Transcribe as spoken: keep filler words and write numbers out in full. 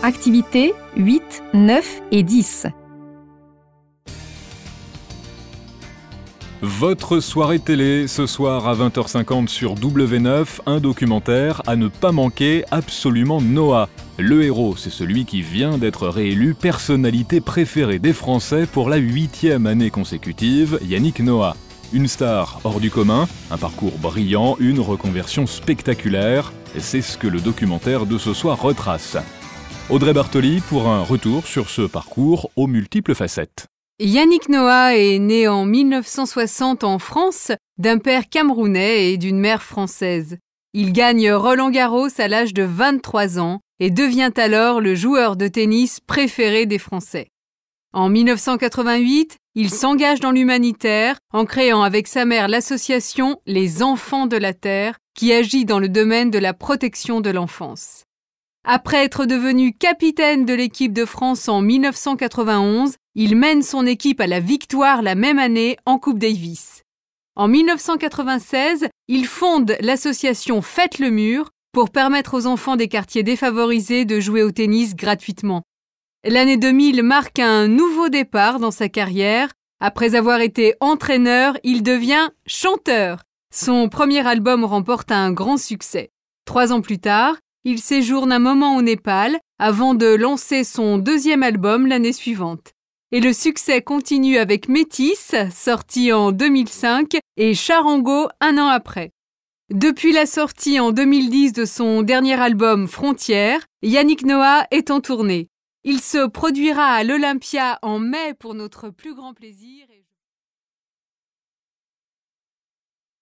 Activités huit, neuf et dix. Votre soirée télé, ce soir à vingt heures cinquante sur W neuf, un documentaire à ne pas manquer, absolument Noah. Le héros, c'est celui qui vient d'être réélu personnalité préférée des Français pour la huitième année consécutive, Yannick Noah. Une star hors du commun, un parcours brillant, une reconversion spectaculaire, et c'est ce que le documentaire de ce soir retrace. Audrey Bartoli pour un retour sur ce parcours aux multiples facettes. Yannick Noah est né en mille neuf cent soixante en France d'un père camerounais et d'une mère française. Il gagne Roland-Garros à l'âge de vingt-trois ans et devient alors le joueur de tennis préféré des Français. En mille neuf cent quatre-vingt-huit, il s'engage dans l'humanitaire en créant avec sa mère l'association Les Enfants de la Terre qui agit dans le domaine de la protection de l'enfance. Après être devenu capitaine de l'équipe de France en mille neuf cent quatre-vingt-onze, il mène son équipe à la victoire la même année en Coupe Davis. En mille neuf cent quatre-vingt-seize, il fonde l'association Faites le Mur pour permettre aux enfants des quartiers défavorisés de jouer au tennis gratuitement. L'année deux mille marque un nouveau départ dans sa carrière. Après avoir été entraîneur, il devient chanteur. Son premier album remporte un grand succès. Trois ans plus tard, il séjourne un moment au Népal avant de lancer son deuxième album l'année suivante. Et le succès continue avec Métis, sorti en deux mille cinq, et Charango un an après. Depuis la sortie en deux mille dix de son dernier album Frontières, Yannick Noah est en tournée. Il se produira à l'Olympia en mai pour notre plus grand plaisir.